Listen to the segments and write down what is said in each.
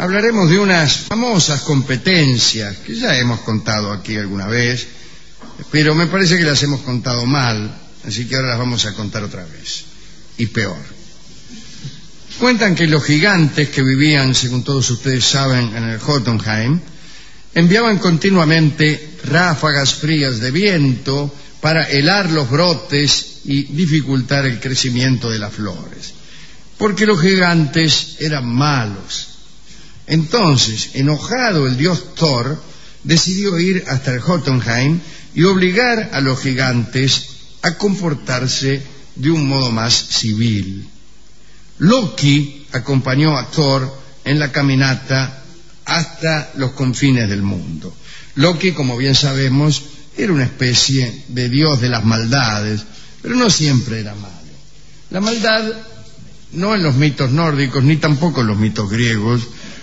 hablaremos de unas famosas competencias que ya hemos contado aquí alguna vez, pero me parece que las hemos contado mal, así que ahora las vamos a contar otra vez, y peor. Cuentan que los gigantes que vivían, según todos ustedes saben, en el Jotunheim, enviaban continuamente ráfagas frías de viento para helar los brotes y dificultar el crecimiento de las flores, porque los gigantes eran malos. Entonces, enojado el dios Thor, decidió ir hasta el Jotunheim y obligar a los gigantes a comportarse de un modo más civil. Loki acompañó a Thor en la caminata hasta los confines del mundo. Loki, como bien sabemos, era una especie de dios de las maldades, pero no siempre era malo. La maldad, no en los mitos nórdicos, ni tampoco en los mitos griegos,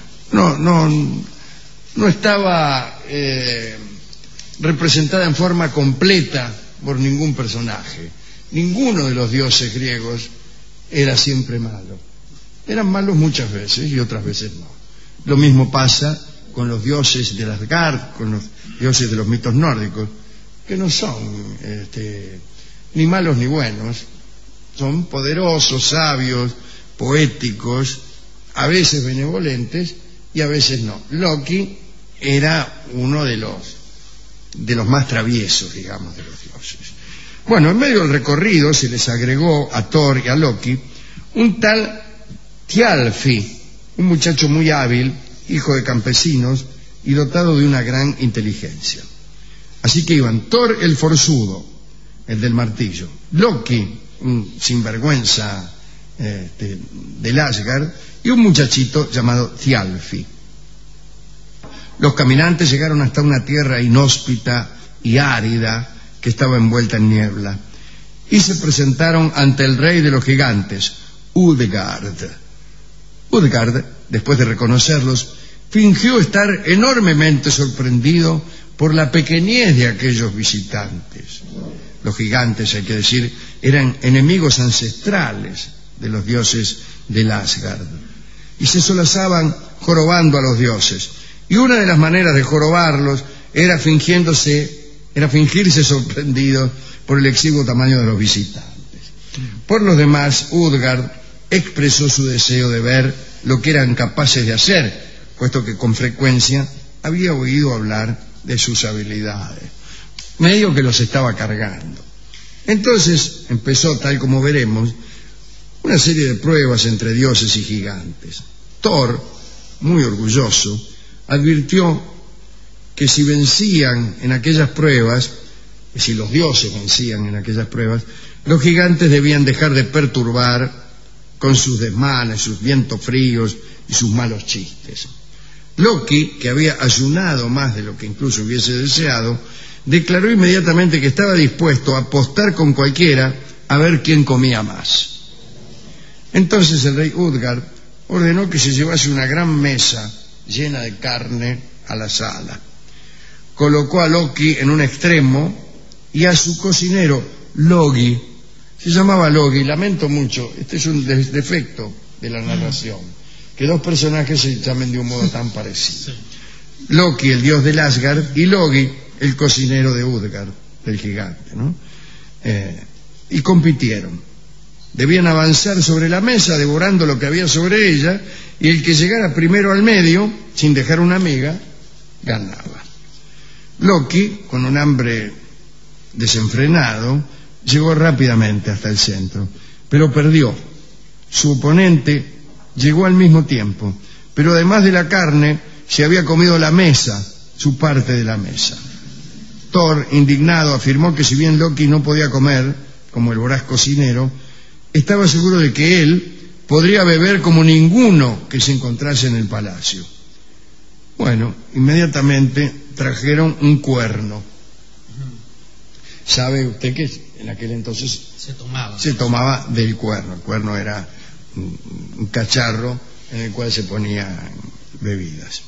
no estaba representada en forma completa por ningún personaje. Ninguno de los dioses griegos era siempre malo. Eran malos muchas veces y otras veces no. Lo mismo pasa con los dioses de Asgard, con los dioses de los mitos nórdicos, que no son ni malos ni buenos. Son poderosos, sabios, poéticos, a veces benevolentes y a veces no. Loki era uno de los más traviesos, digamos, de los dioses. Bueno, en medio del recorrido se les agregó a Thor y a Loki un tal Thialfi, un muchacho muy hábil, hijo de campesinos y dotado de una gran inteligencia. Así que iban Thor el forzudo, el del martillo, Loki, un sinvergüenza del Asgard, y un muchachito llamado Thialfi. Los caminantes llegaron hasta una tierra inhóspita y árida que estaba envuelta en niebla, y se presentaron ante el rey de los gigantes, Utgard. Utgard, después de reconocerlos, fingió estar enormemente sorprendido por la pequeñez de aquellos visitantes. Los gigantes, hay que decir, eran enemigos ancestrales de los dioses del Asgard, y se solazaban jorobando a los dioses. Y una de las maneras de jorobarlos era fingirse sorprendidos por el exiguo tamaño de los visitantes. Por los demás, Utgard expresó su deseo de ver lo que eran capaces de hacer, puesto que con frecuencia había oído hablar de sus habilidades. Medio que los estaba cargando. Entonces empezó, tal como veremos, una serie de pruebas entre dioses y gigantes. Thor, muy orgulloso, advirtió que si vencían en aquellas pruebas, si los dioses vencían en aquellas pruebas, los gigantes debían dejar de perturbar con sus desmanes, sus vientos fríos y sus malos chistes. Loki, que había ayunado más de lo que incluso hubiese deseado, declaró inmediatamente que estaba dispuesto a apostar con cualquiera a ver quién comía más. Entonces el rey Utgard ordenó que se llevase una gran mesa llena de carne a la sala. Colocó a Loki en un extremo y a su cocinero, Logi. Se llamaba Logi, lamento mucho, este es un defecto de la narración, que dos personajes se llamen de un modo tan parecido. Loki, el dios del Asgard, y Logi, el cocinero de Utgard, del gigante, ¿no? Y compitieron. Debían avanzar sobre la mesa devorando lo que había sobre ella, y el que llegara primero al medio, sin dejar una miga, ganaba. Loki, con un hambre desenfrenado, llegó rápidamente hasta el centro, pero perdió. Su oponente llegó al mismo tiempo, pero además de la carne, se había comido la mesa, su parte de la mesa. Thor, indignado, afirmó que si bien Loki no podía comer, como el voraz cocinero, estaba seguro de que él podría beber como ninguno que se encontrase en el palacio. Bueno, inmediatamente trajeron un cuerno. ¿Sabe usted que en aquel entonces se tomaba del cuerno? El cuerno era un cacharro en el cual se ponían bebidas.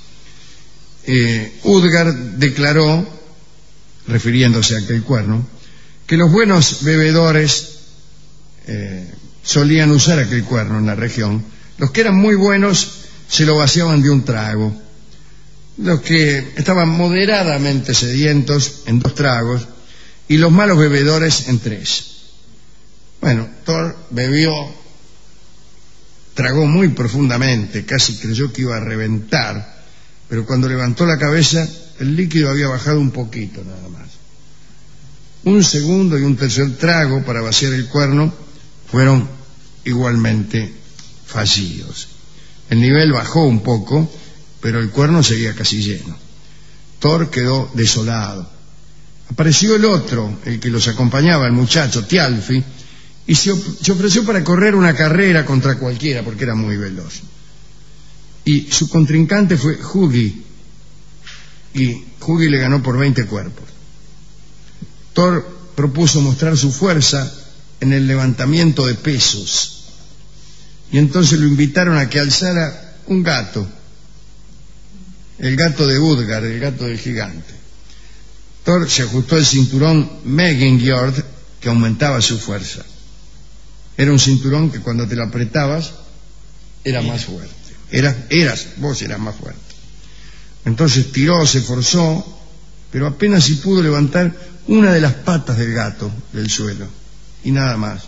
Utgard declaró, refiriéndose a aquel cuerno, que los buenos bebedores solían usar aquel cuerno en la región. Los que eran muy buenos se lo vaciaban de un trago. Los que estaban moderadamente sedientos en 2 tragos y los malos bebedores en 3. Bueno, Thor bebió, tragó muy profundamente, casi creyó que iba a reventar, pero cuando levantó la cabeza el líquido había bajado un poquito nada más. Un segundo y un tercer trago para vaciar el cuerno fueron igualmente fallidos. El nivel bajó un poco, pero el cuerno seguía casi lleno. Thor quedó desolado. Apareció el otro, el que los acompañaba, el muchacho, Thialfi, y se ofreció para correr una carrera contra cualquiera, porque era muy veloz. Y su contrincante fue Hugi, y Hugi le ganó por 20 cuerpos. Thor propuso mostrar su fuerza en el levantamiento de pesos, y entonces lo invitaron a que alzara un gato, el gato de Utgard, el gato del gigante. Thor se ajustó el cinturón Megingjord, que aumentaba su fuerza. Era un cinturón que cuando te lo apretabas era más fuerte. Vos eras más fuerte. Entonces tiró, se forzó, pero apenas si pudo levantar una de las patas del gato del suelo, y nada más.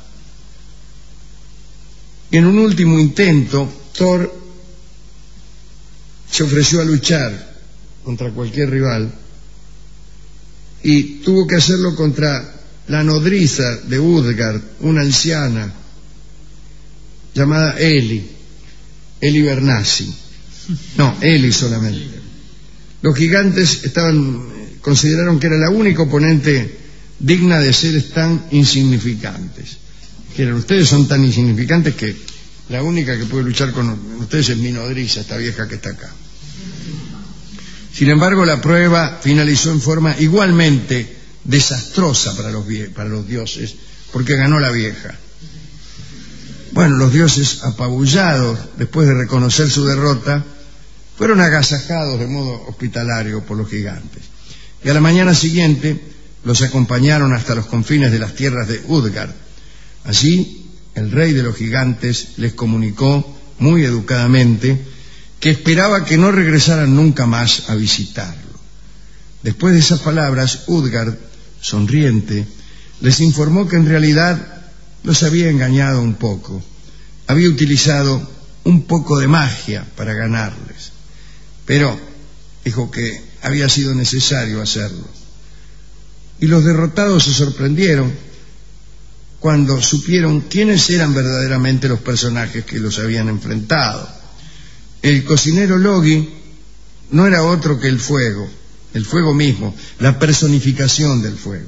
Y en un último intento, Thor se ofreció a luchar contra cualquier rival, y tuvo que hacerlo contra la nodriza de Utgard, una anciana llamada Eli Bernassi. No, Eli solamente. Los gigantes consideraron que era la única oponente digna de seres tan insignificantes. Dijeron, ustedes son tan insignificantes que la única que puede luchar con ustedes es mi nodriza, esta vieja que está acá. Sin embargo, la prueba finalizó en forma igualmente desastrosa para los dioses, porque ganó la vieja. Bueno, los dioses, apabullados después de reconocer su derrota, fueron agasajados de modo hospitalario por los gigantes. Y a la mañana siguiente los acompañaron hasta los confines de las tierras de Utgard. Allí, el rey de los gigantes les comunicó muy educadamente que esperaba que no regresaran nunca más a visitarlo. Después de esas palabras, Utgard, sonriente, les informó que en realidad los había engañado un poco. Había utilizado un poco de magia para ganarles, pero dijo que había sido necesario hacerlo. Y los derrotados se sorprendieron cuando supieron quiénes eran verdaderamente los personajes que los habían enfrentado. El cocinero Logi no era otro que el fuego mismo, la personificación del fuego.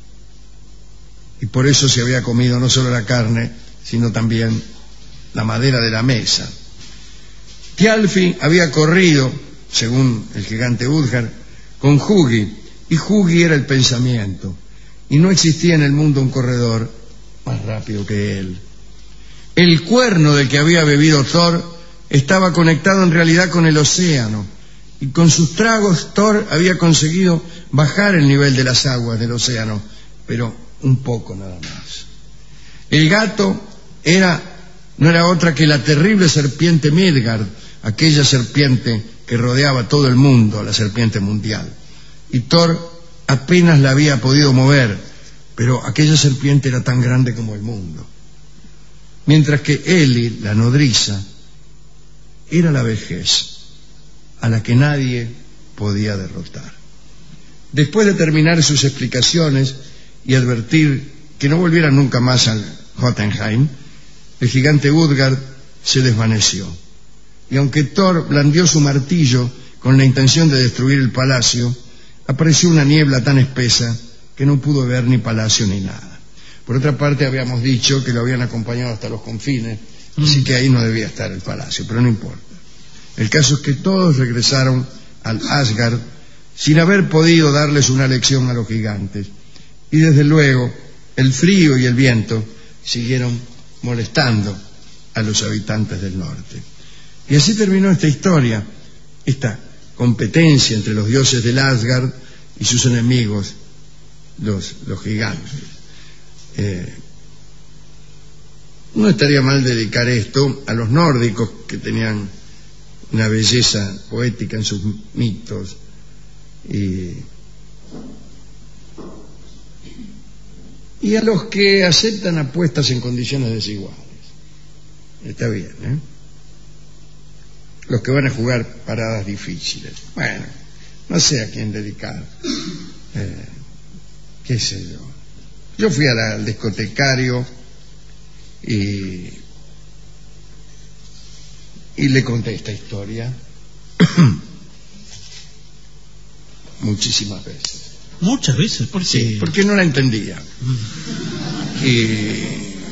Y por eso se había comido no solo la carne, sino también la madera de la mesa. Thialfi había corrido, según el gigante Utgard, con Hugi, y Hugi era el pensamiento, y no existía en el mundo un corredor más rápido que él. El cuerno del que había bebido Thor estaba conectado en realidad con el océano, y con sus tragos Thor había conseguido bajar el nivel de las aguas del océano, pero un poco nada más. El gato no era otra que la terrible serpiente Midgard, aquella serpiente que rodeaba todo el mundo, la serpiente mundial. Y Thor apenas la había podido mover, pero aquella serpiente era tan grande como el mundo. Mientras que Eli, la nodriza, era la vejez, a la que nadie podía derrotar. Después de terminar sus explicaciones y advertir que no volvieran nunca más al Jotunheim, el gigante Utgard se desvaneció. Y aunque Thor blandió su martillo con la intención de destruir el palacio, apareció una niebla tan espesa que no pudo ver ni palacio ni nada. Por otra parte, habíamos dicho que lo habían acompañado hasta los confines, así que ahí no debía estar el palacio, pero no importa. El caso es que todos regresaron al Asgard sin haber podido darles una lección a los gigantes. Y desde luego, el frío y el viento siguieron molestando a los habitantes del norte. Y así terminó esta historia, esta competencia entre los dioses del Asgard y sus enemigos, los gigantes. No estaría mal dedicar esto a los nórdicos, que tenían una belleza poética en sus mitos, y a los que aceptan apuestas en condiciones desiguales. Está bien, ¿eh? Los que van a jugar paradas difíciles. Bueno, no sé a quién dedicar. ¿Qué sé yo? Yo fui al discotecario y le conté esta historia muchísimas veces. ¿Muchas veces? ¿Por qué? Sí, porque no la entendía. Y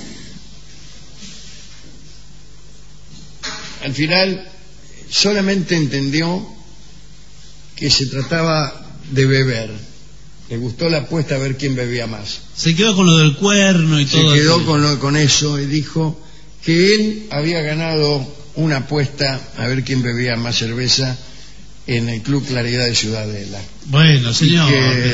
al final solamente entendió que se trataba de beber. Le gustó la apuesta a ver quién bebía más. Se quedó con lo del cuerno y todo. Se quedó con eso y dijo que él había ganado una apuesta a ver quién bebía más cerveza en el Club Claridad de Ciudadela. Bueno, señor.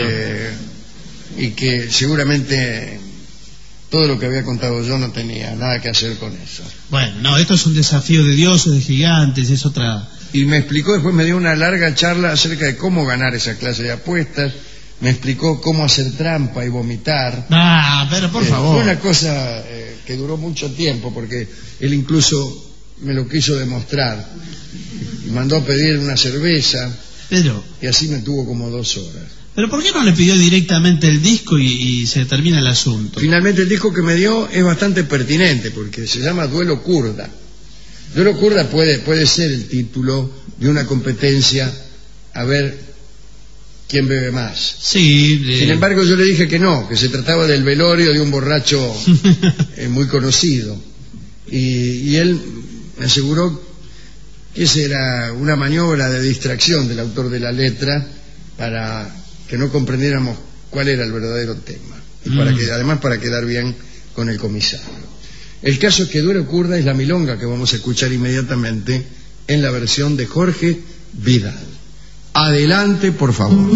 Y que seguramente todo lo que había contado yo no tenía nada que hacer con eso. Bueno, no, esto es un desafío de dioses, de gigantes, es otra... Y me explicó, después me dio una larga charla acerca de cómo ganar esa clase de apuestas. Me explicó cómo hacer trampa y vomitar. Pero por favor. Fue una cosa que duró mucho tiempo, porque él incluso me lo quiso demostrar. Mandó a pedir una cerveza. Pedro. Y así me tuvo como 2 horas. ¿Pero por qué no le pidió directamente el disco y se termina el asunto? Finalmente el disco que me dio es bastante pertinente, porque se llama Duelo Kurda. Duelo Kurda puede ser el título de una competencia a ver quién bebe más. Sí. Sin embargo, yo le dije que no, que se trataba del velorio de un borracho muy conocido. Y él me aseguró que esa era una maniobra de distracción del autor de la letra para que no comprendiéramos cuál era el verdadero tema. Y además para quedar bien con el comisario. El caso es que Duelo Kurda es la milonga que vamos a escuchar inmediatamente en la versión de Jorge Vidal. Adelante, por favor.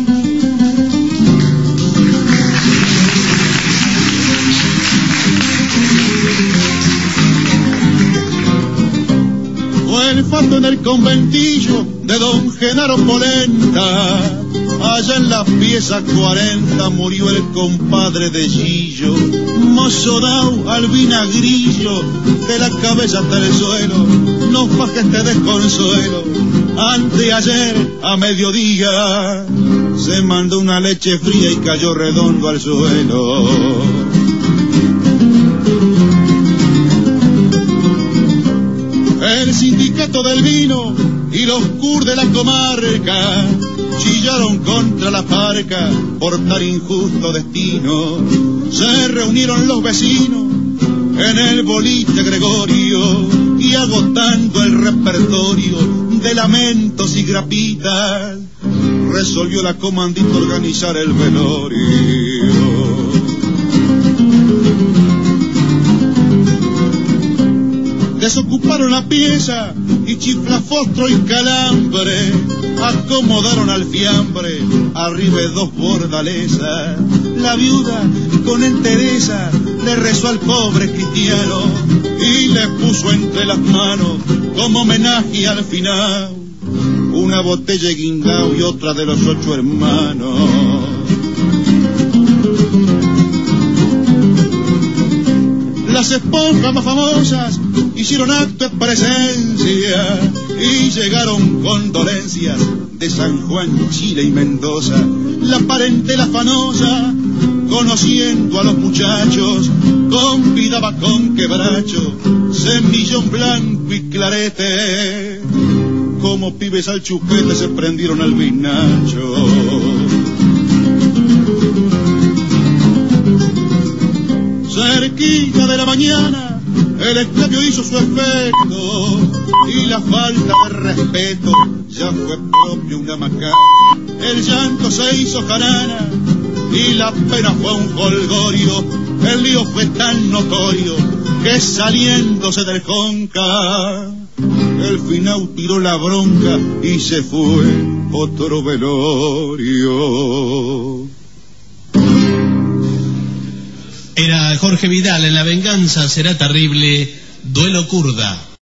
Fue el fardo en el conventillo de don Genaro Polenta. Allá en la pieza 40 murió el compadre de Gillo, mozo dao al vinagrillo, de la cabeza hasta el suelo, no bajes este desconsuelo. Anteayer a mediodía se mandó una leche fría y cayó redondo al suelo. El sindicato del vino y los cur de la comarca chillaron contra la parca por tan injusto destino. Se reunieron los vecinos en el boliche Gregorio y agotando el repertorio de lamentos y grapitas, resolvió la comandita organizar el velorio. Desocuparon la pieza y chiflafostro y calambre acomodaron al fiambre arriba de 2 bordalesas. La viuda con entereza le rezó al pobre cristiano y le puso entre las manos como homenaje al final una botella de guindao y otra de los 8 hermanos. Las esponjas más famosas hicieron acto de presencia y llegaron condolencias de San Juan, Chile y Mendoza. La parentela afanosa, conociendo a los muchachos, convidaba con quebracho, semillón blanco y clarete. Como pibes al chupete se prendieron al vinacho. Cerquita de la mañana el esclavio hizo su efecto y la falta de respeto ya fue propio una macana. El llanto se hizo jarana y la pena fue un jolgorio. El lío fue tan notorio que saliéndose del Conca el finau tiró la bronca y se fue otro velorio. Era Jorge Vidal en La venganza será terrible, Duelo Kurda.